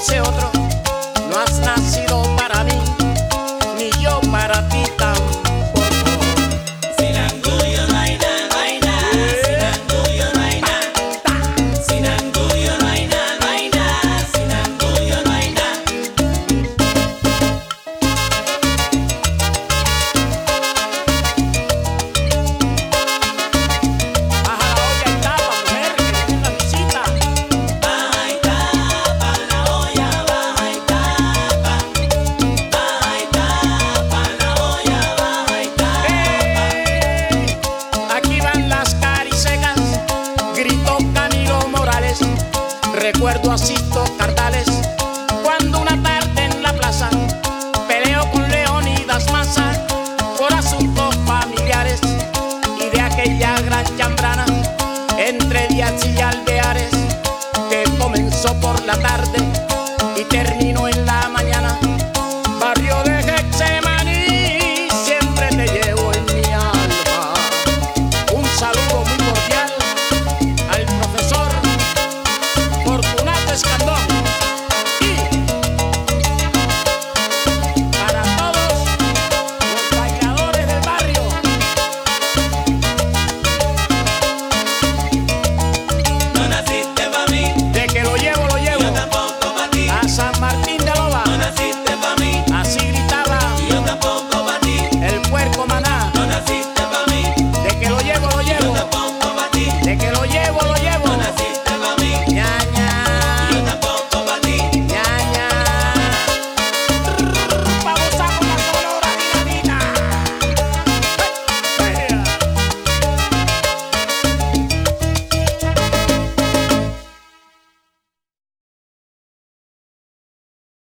nace otro, no has nacido para mí, ni yo para ti tampoco. Sin orgullo no hay nada, no hay nada. Sin orgullo no hay nada. Sin orgullo no hay nada, no hay nada. Sin orgullo no hay nada. Baja la olla y tapa, mujer, que viene una visita. Baja y tapa la olla, baja y tapa. Baja y tapa la olla, baja y tapa. Aquí van las caricecas, gritó Camilo Morales. Recuerdo a Sisto Cardales, cuando una tarde en la plaza peleó con Leonidas Massa por asuntos familiares, y de aquella gran chambrana entre Díaz y Alveares, que comenzó por la tarde y terminó en la